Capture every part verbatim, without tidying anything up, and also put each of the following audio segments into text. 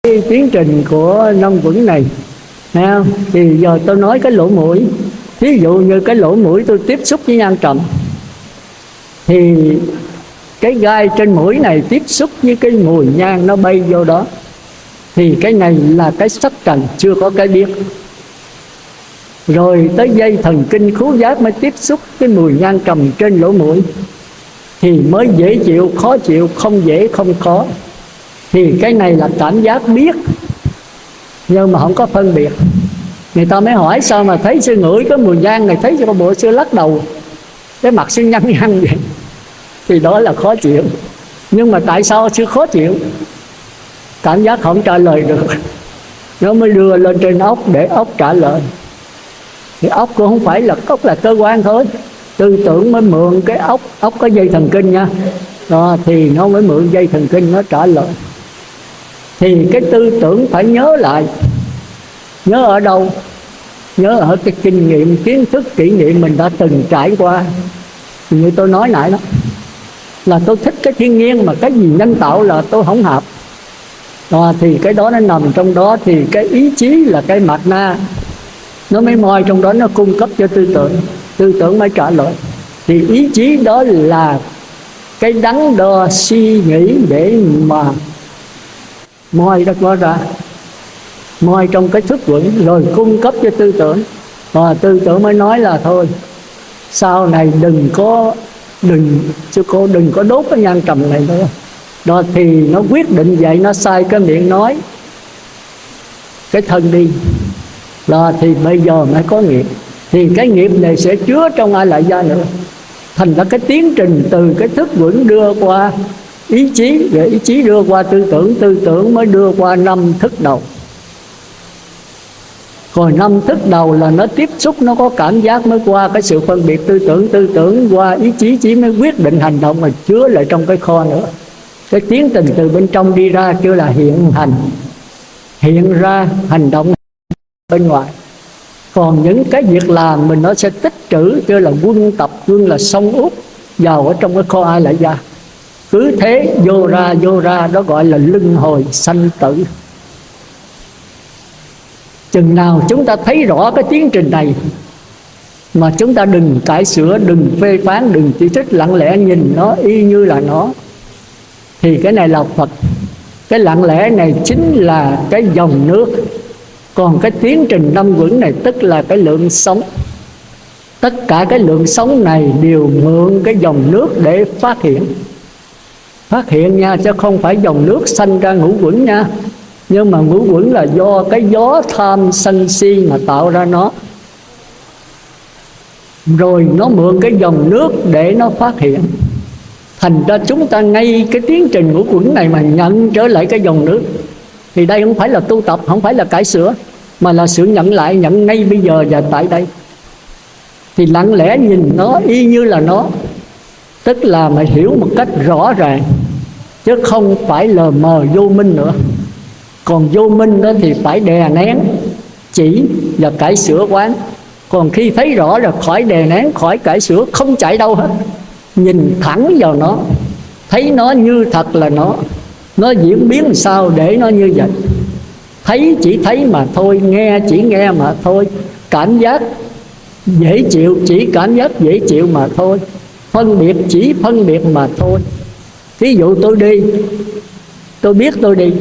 cái tiến trình của năm quẩn này, thấy không? Thì giờ tôi nói cái lỗ mũi. Ví dụ như cái lỗ mũi tôi tiếp xúc với nhang trầm, thì cái gai trên mũi này tiếp xúc với cái mùi nhang nó bay vô đó, thì cái này là cái sắc trần, chưa có cái biết. Rồi tới dây thần kinh khứu giác mới tiếp xúc cái mùi nhang trầm trên lỗ mũi, thì mới dễ chịu, khó chịu, không dễ không khó. Thì cái này là cảm giác biết, nhưng mà không có phân biệt. Người ta mới hỏi sao mà thấy sư ngửi cái mùi nhang này, thấy cho bộ sư lắc đầu, cái mặt sư nhăn nhăn vậy, thì đó là khó chịu. Nhưng mà tại sao sư khó chịu? Cảm giác không trả lời được, nó mới đưa lên trên óc để óc trả lời. Thì óc cũng không phải là óc là cơ quan thôi, tư tưởng mới mượn cái óc, óc có dây thần kinh nha, đó, thì nó mới mượn dây thần kinh nó trả lời. Thì cái tư tưởng phải nhớ lại. Nhớ ở đâu? Nhớ ở cái kinh nghiệm, kiến thức, kỷ niệm mình đã từng trải qua. Như tôi nói nãy đó, là tôi thích cái thiên nhiên, mà cái gì nhân tạo là tôi không hợp. Đó, thì cái đó nó nằm trong đó. Thì cái ý chí là cái mặt na, nó mới moi trong đó, nó cung cấp cho tư tưởng, tư tưởng mới trả lời. Thì ý chí đó là cái đắn đo suy nghĩ để mà moi đất nó ra, moi trong cái thức vững, rồi cung cấp cho tư tưởng. Và tư tưởng mới nói là thôi, sau này đừng có đừng chứ cô đừng có đốt cái nhang trầm này nữa. Đó, thì nó quyết định vậy, nó sai cái miệng nói, cái thân đi. Đó, thì bây giờ mới có nghiệp. Thì cái nghiệp này sẽ chứa trong A Lại Gia nữa. Thành ra cái tiến trình từ cái thức vững đưa qua ý chí, rồi ý chí đưa qua tư tưởng, tư tưởng mới đưa qua năm thức đầu. Rồi năm thức đầu là nó tiếp xúc, nó có cảm giác mới qua cái sự phân biệt tư tưởng, tư tưởng qua ý chí, chí mới quyết định hành động, mà chứa lại trong cái kho nữa. Cái tiến trình từ bên trong đi ra kêu là hiện hành, hiện ra hành động bên ngoài. Còn những cái việc làm mình nó sẽ tích trữ, kêu là quân tập, quân là sông út vào ở trong cái kho A Lại Gia. Cứ thế vô ra vô ra, đó gọi là luân hồi sanh tử. Chừng nào chúng ta thấy rõ cái tiến trình này, mà chúng ta đừng cải sửa, đừng phê phán, đừng chỉ trích, lặng lẽ nhìn nó y như là nó, thì cái này là Phật. Cái lặng lẽ này chính là cái dòng nước. Còn cái tiến trình năm vững này tức là cái lượng sống. Tất cả cái lượng sống này đều mượn cái dòng nước để phát hiện. Phát hiện nha, chứ không phải dòng nước sanh ra ngũ quẩn nha. Nhưng mà ngũ quẩn là do cái gió tham sân si mà tạo ra nó. Rồi nó mượn cái dòng nước để nó phát hiện. Thành ra chúng ta ngay cái tiến trình ngũ quẩn này mà nhận trở lại cái dòng nước. Thì đây không phải là tu tập, không phải là cải sửa, mà là sự nhận lại, nhận ngay bây giờ và tại đây. Thì lặng lẽ nhìn nó y như là nó, tức là mày hiểu một cách rõ ràng, chứ không phải lờ mờ vô minh nữa. Còn vô minh đó thì phải đè nén, chỉ và cải sửa quán. Còn khi thấy rõ rồi khỏi đè nén, khỏi cải sửa, không chạy đâu hết. Nhìn thẳng vào nó, thấy nó như thật là nó. Nó diễn biến làm sao để nó như vậy. Thấy chỉ thấy mà thôi, nghe chỉ nghe mà thôi, cảm giác dễ chịu chỉ cảm giác dễ chịu mà thôi, phân biệt chỉ phân biệt mà thôi. Ví dụ tôi đi, tôi biết tôi đi,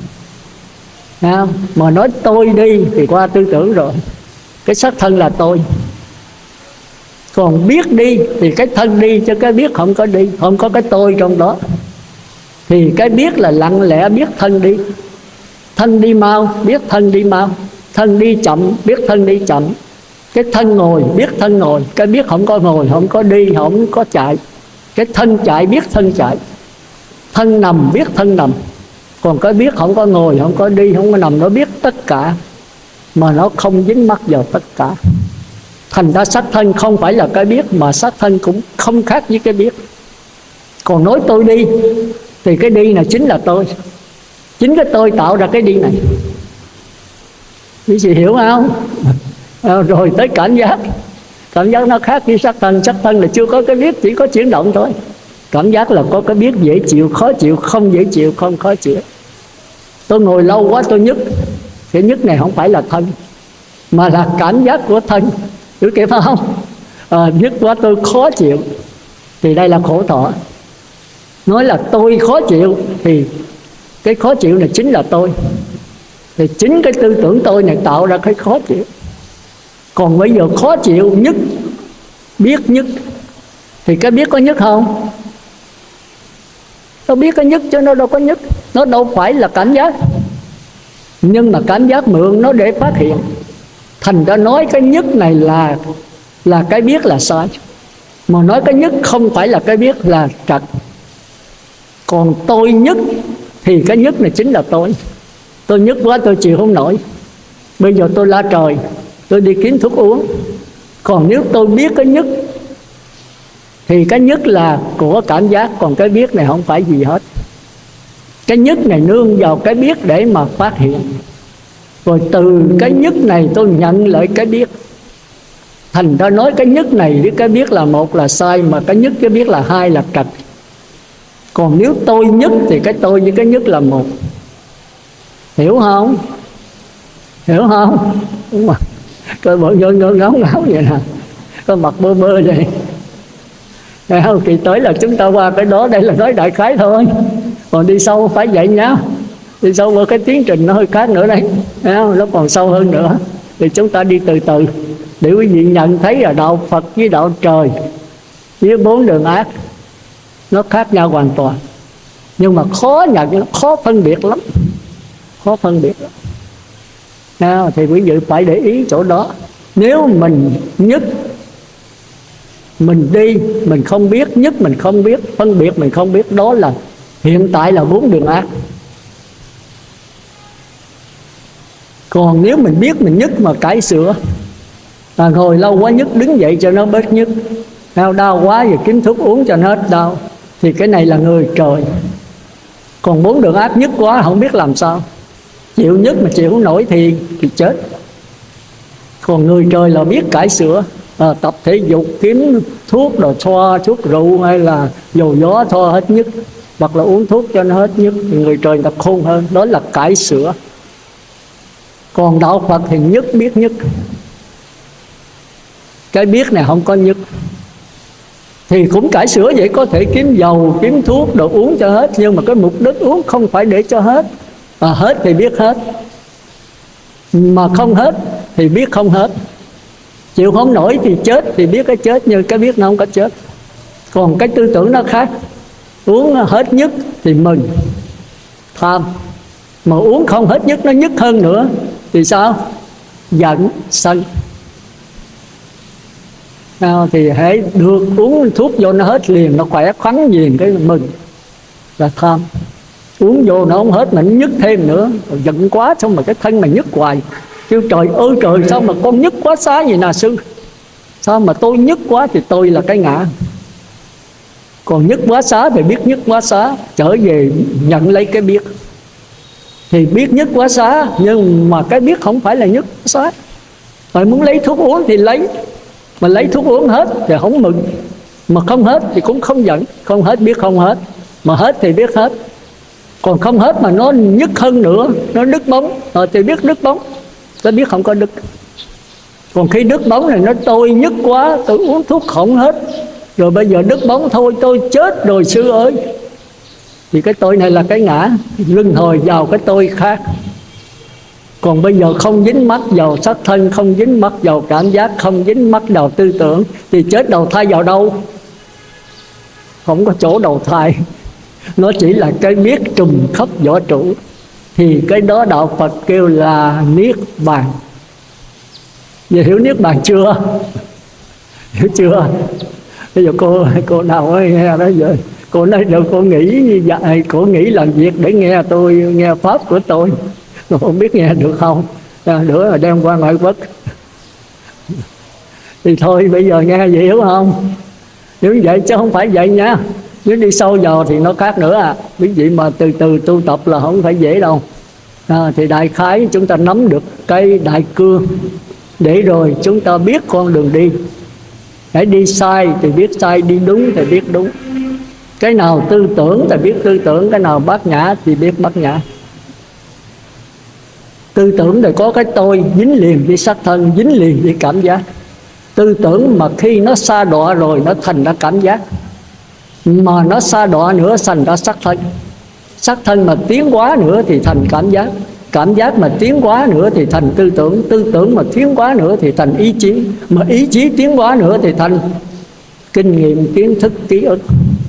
mà nói tôi đi thì qua tư tưởng rồi, cái xác thân là tôi. Còn biết đi thì cái thân đi, chứ cái biết không có đi, không có cái tôi trong đó. Thì cái biết là lặng lẽ biết thân đi. Thân đi mau, biết thân đi mau. Thân đi chậm, biết thân đi chậm. Cái thân ngồi, biết thân ngồi. Cái biết không có ngồi, không có đi, không có chạy. Cái thân chạy, biết thân chạy. Thân nằm, biết thân nằm. Còn cái biết không có ngồi, không có đi, không có nằm, nó biết tất cả, mà nó không dính mắc vào tất cả. Thành ra sắc thân không phải là cái biết, mà sắc thân cũng không khác với cái biết. Còn nói tôi đi thì cái đi này chính là tôi. Chính cái tôi tạo ra cái đi này. Quý vị hiểu không? À, rồi tới cảm giác. Cảm giác nó khác với sắc thân. Sắc thân là chưa có cái biết, chỉ có chuyển động thôi. Cảm giác là có cái biết dễ chịu, khó chịu, không dễ chịu, không khó chịu. Tôi ngồi lâu quá tôi nhức. Cái nhức này không phải là thân, mà là cảm giác của thân. Hiểu kịp không? À, nhức quá tôi khó chịu, thì đây là khổ thọ. Nói là tôi khó chịu, thì cái khó chịu này chính là tôi. Thì chính cái tư tưởng tôi này tạo ra cái khó chịu. Còn bây giờ khó chịu, nhức, biết nhức, thì cái biết có nhức không? Tôi biết có nhức chứ nó đâu có nhức. Nó đâu phải là cảm giác. Nhưng mà cảm giác mượn nó để phát hiện. Thành ra nói cái nhức này là là cái biết là sai, mà nói cái nhức không phải là cái biết là trật. Còn tôi nhức thì cái nhức này chính là tôi. Tôi nhức quá tôi chịu không nổi, bây giờ tôi la trời, tôi đi kiếm thuốc uống. Còn nếu tôi biết cái nhức thì cái nhức là của cảm giác, còn cái biết này không phải gì hết. Cái nhức này nương vào cái biết để mà phát hiện. Rồi từ cái nhức này tôi nhận lại cái biết. Thành ra nói cái nhức này với cái biết là một là sai, mà cái nhức cái biết là hai là trật. Còn nếu tôi nhức thì cái tôi với cái nhức là một. Hiểu không? Hiểu không? Đúng rồi. Coi bộ ngơ ngơ ngáo ngáo vậy nè, có mặt bơ bơ vậy. Thấy không? Kỳ tới là chúng ta qua cái đó, đây là nói đại khái thôi. Còn đi sâu phải vậy nhá. Đi sâu vào cái tiến trình nó hơi khác nữa đây. Thấy không? Nó còn sâu hơn nữa. Thì chúng ta đi từ từ để quý vị nhận thấy là đạo Phật với đạo trời với bốn đường ác nó khác nhau hoàn toàn. Nhưng mà khó nhận, khó phân biệt lắm. Khó phân biệt lắm. Nào, thì quý vị phải để ý chỗ đó. Nếu mình nhất mình đi mình không biết, nhất mình không biết, phân biệt mình không biết, đó là hiện tại là bốn đường ác. Còn nếu mình biết mình nhất mà cải sửa, à, ngồi lâu quá nhức, đứng dậy cho nó bớt nhức, đau đau quá rồi kiếm thuốc uống cho nó hết đau, thì cái này là người trời. Còn bốn đường ác nhức quá không biết làm sao, chịu nhức mà chịu không nổi thì, thì chết. Còn người trời là biết cải sửa, à, tập thể dục, kiếm thuốc đồ xoa, thuốc rượu hay là dầu gió thoa hết nhức, hoặc là uống thuốc cho nó hết nhức, thì người trời người ta khôn hơn. Đó là cải sửa. Còn đạo Phật thì nhất biết nhất. Cái biết này không có nhất, thì cũng cải sửa vậy. Có thể kiếm dầu, kiếm thuốc đồ uống cho hết, nhưng mà cái mục đích uống không phải để cho hết. À, hết thì biết hết, mà không hết thì biết không hết. Chịu không nổi thì chết thì biết cái chết, nhưng cái biết nó không có chết. Còn cái tư tưởng nó khác. Uống hết nhức thì mừng, tham. Mà uống không hết nhức, nó nhức hơn nữa thì sao? Giận, sân. Nào, thì hãy được uống thuốc vô nó hết liền, nó khỏe khoắn liền cái mừng, là tham. Uống vô nó không hết mà nó nhức thêm nữa, rồi giận quá xong mà cái thân mà nhức hoài. Kêu trời ơi trời, sao mà con nhức quá xá vậy nè sư? Sao mà tôi nhức quá? Thì tôi là cái ngã. Còn nhức quá xá thì biết nhức quá xá, trở về nhận lấy cái biết. Thì biết nhức quá xá, nhưng mà cái biết không phải là nhức quá xá. Rồi muốn lấy thuốc uống thì lấy, mà lấy thuốc uống hết thì không mừng, mà không hết thì cũng không giận. Không hết biết không hết, mà hết thì biết hết. Còn không hết mà nó nhức hơn nữa, nó đứt bóng, rồi thì biết đứt bóng. Cái biết không có đứt. Còn khi đứt bóng này nó tôi nhức quá, tôi uống thuốc không hết, rồi bây giờ đứt bóng thôi tôi chết rồi sư ơi. Thì cái tôi này là cái ngã, luân hồi vào cái tôi khác. Còn bây giờ không dính mắc vào sắc thân, không dính mắc vào cảm giác, không dính mắc vào tư tưởng, thì chết đầu thai vào đâu? Không có chỗ đầu thai. Nó chỉ là cái biết trùm khắp võ trụ. Thì cái đó đạo Phật kêu là Niết Bàn. Vậy hiểu Niết Bàn chưa? Hiểu chưa? Bây giờ cô cô nào ấy nghe đó giờ. Cô nói được, cô nghĩ như vậy, cô nghĩ làm việc để nghe tôi, nghe pháp của tôi. Cô không biết nghe được không? À, nữa là đem qua ngoại quốc. Thì thôi bây giờ nghe vậy hiểu không? Hiểu vậy chứ không phải vậy nha. Nếu đi sâu vào thì nó khác nữa à. Quý vị mà từ từ tu tập là không phải dễ đâu. À, thì đại khái chúng ta nắm được cái đại cương, để rồi chúng ta biết con đường đi. Hãy đi sai thì biết sai, đi đúng thì biết đúng. Cái nào tư tưởng thì biết tư tưởng, cái nào bát nhã thì biết bát nhã. Tư tưởng thì có cái tôi dính liền với sắc thân, dính liền với cảm giác. Tư tưởng mà khi nó sa đọa rồi nó thành ra cảm giác, mà nó sa đọa nữa thành ra sắc thân. Sắc thân mà tiến hóa nữa thì thành cảm giác. Cảm giác mà tiến hóa nữa thì thành tư tưởng. Tư tưởng mà tiến hóa nữa thì thành ý chí. Mà ý chí tiến hóa nữa thì thành kinh nghiệm, kiến thức, ký ức.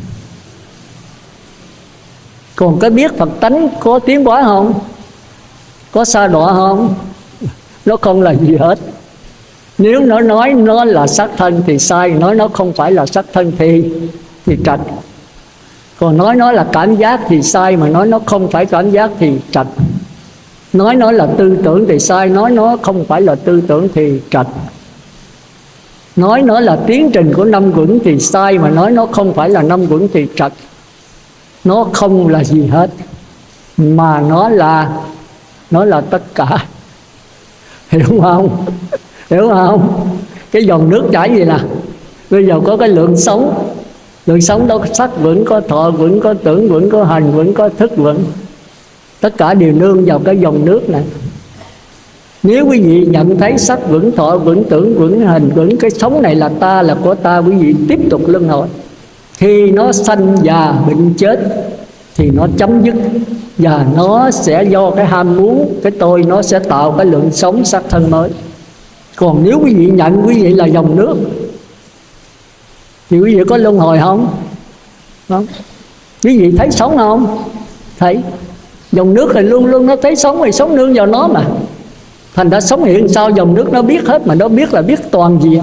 Còn cái biết Phật tánh có tiến hóa không? Có sa đọa không? Nó không là gì hết. Nếu nó nói nó là sắc thân thì sai, nói nó không phải là sắc thân thì thì trật. Còn nói nó là cảm giác thì sai, mà nói nó không phải cảm giác thì trật. Nói nó là tư tưởng thì sai, nói nó không phải là tư tưởng thì trật. Nói nó là tiến trình của năm quẩn thì sai, mà nói nó không phải là năm quẩn thì trật. Nó không là gì hết, mà nó là nó là tất cả. Hiểu không? Hiểu không? Cái dòng nước chảy gì nè, bây giờ có cái lượng sống. Lượng sống đó có sắc vững, có thọ vững, có tưởng vững, có hành vững, có thức vững. Tất cả đều nương vào cái dòng nước này. Nếu quý vị nhận thấy sắc vững, thọ vững, tưởng vững, hành vững, cái sống này là ta, là của ta, quý vị tiếp tục luân hồi. Khi nó sanh già bệnh chết thì nó chấm dứt, và nó sẽ do cái ham muốn, cái tôi, nó sẽ tạo cái lượng sống sắc thân mới. Còn nếu quý vị nhận quý vị là dòng nước thì quý vị có luân hồi không? Không. Quý vị thấy sống không? Thấy. Dòng nước thì luôn luôn nó thấy sống, thì sống nương vào nó mà. Thành ra sống hiện sao dòng nước nó biết hết, mà nó biết là biết toàn diện.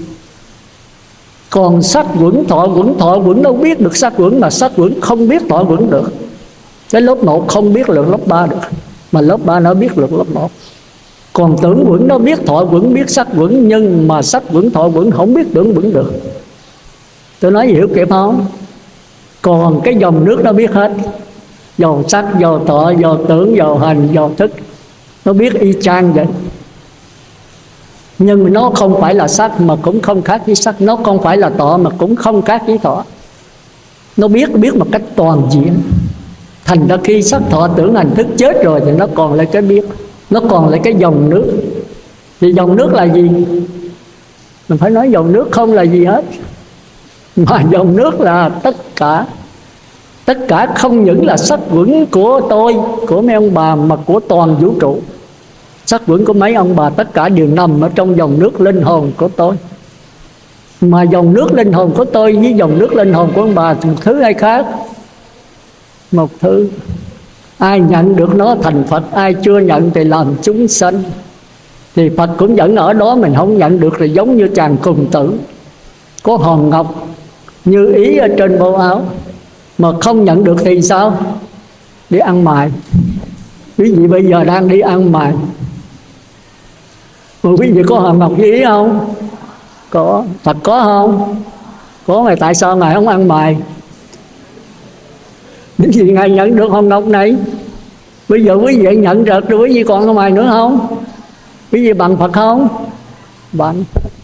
Còn sắc vững, thọ vững, thọ vững đâu biết được sắc vững, mà sắc vững không biết thọ vững được. Cái lớp một không biết được lớp ba được, mà lớp ba nó biết được lớp một. Còn tưởng vững nó biết thọ vững, biết sắc vững, nhưng mà sắc vững, thọ vững không biết tưởng vững được. Tôi nói hiểu kịp không? Còn cái dòng nước nó biết hết, dầu sắc, dầu thọ, dầu tưởng, dầu hành, dầu thức, nó biết y chang vậy. Nhưng nó không phải là sắc, mà cũng không khác với sắc. Nó không phải là thọ, mà cũng không khác với thọ. Nó biết biết một cách toàn diện. Thành ra khi sắc, thọ, tưởng, hành, thức chết rồi thì nó còn lại cái biết, nó còn lại cái dòng nước. Thì dòng nước là gì? Mình phải nói dòng nước không là gì hết, mà dòng nước là tất cả. Tất cả không những là sắc vững của tôi, của mấy ông bà, mà của toàn vũ trụ. Sắc vững của mấy ông bà tất cả đều nằm ở trong dòng nước linh hồn của tôi. Mà dòng nước linh hồn của tôi với dòng nước linh hồn của ông bà một thứ hay khác? Một thứ. Ai nhận được nó thành Phật, ai chưa nhận thì làm chúng sanh. Thì Phật cũng vẫn ở đó, mình không nhận được thì giống như chàng cùng tử có hòn ngọc như ý ở trên bộ áo, mà không nhận được thì sao? Đi ăn mài. Quý vị bây giờ đang đi ăn mài, mà quý vị có hòn ngọc như ý không? Có. Phật có không? Có. Mà tại sao Ngài không ăn mài? Bởi vì Ngài nhận được hòn ngọc này. Bây giờ quý vị nhận được rồi, quý vị còn ăn mài nữa không? Quý vị bằng Phật không? Bằng.